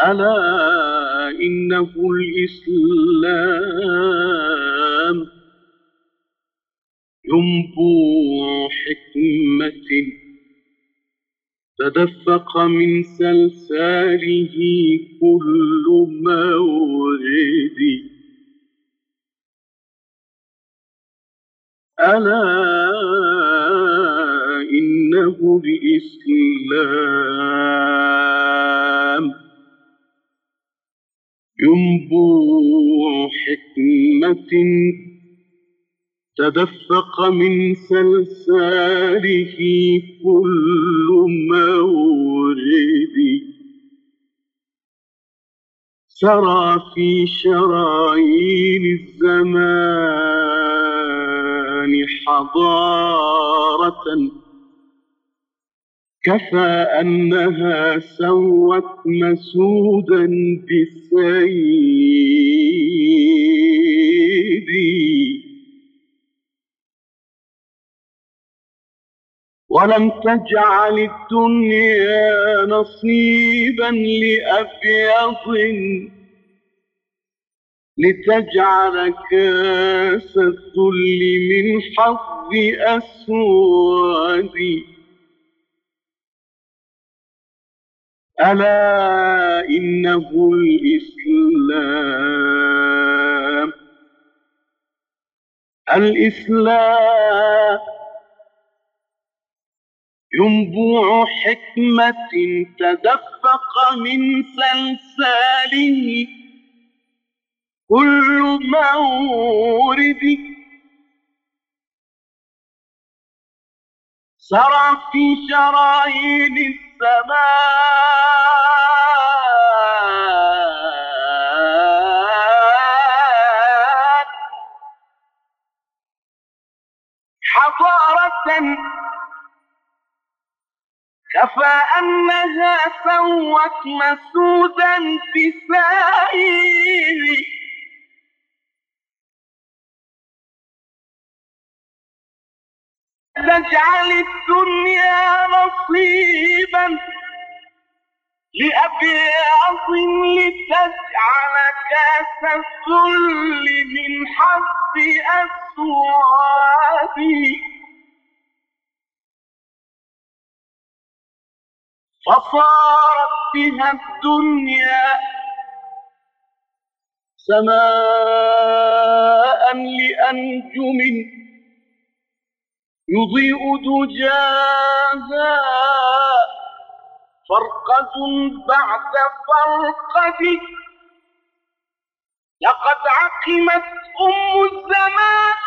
ألا إنه الإسلام ينبوع حكمة تدفق من سلساله كل مورد. ألا إنه الإسلام ينبوع حكمة تدفق من سلساله كل مورد. سرى في شرايين الزمان حضارة كفى أنها سوت مسودا بالسيد. ولم تجعل الدنيا نصيبا لأبيض لتجعل كاس الذل من حظ أسود. ألا إنه الإسلام ينبوع حكمة تدفق من سلساله كل مورد. سرى في شرايين السماء حضارة كفى أنها سوت مسودا بسائر. تجعل الدنيا نصيبا لأبيض لتجعل كاس الذل من حظ أسود. فصارت بها الدنيا سماء لأنجم يضيء دجاها فرقة بعد فرقة. لقد عقمت أم الزمان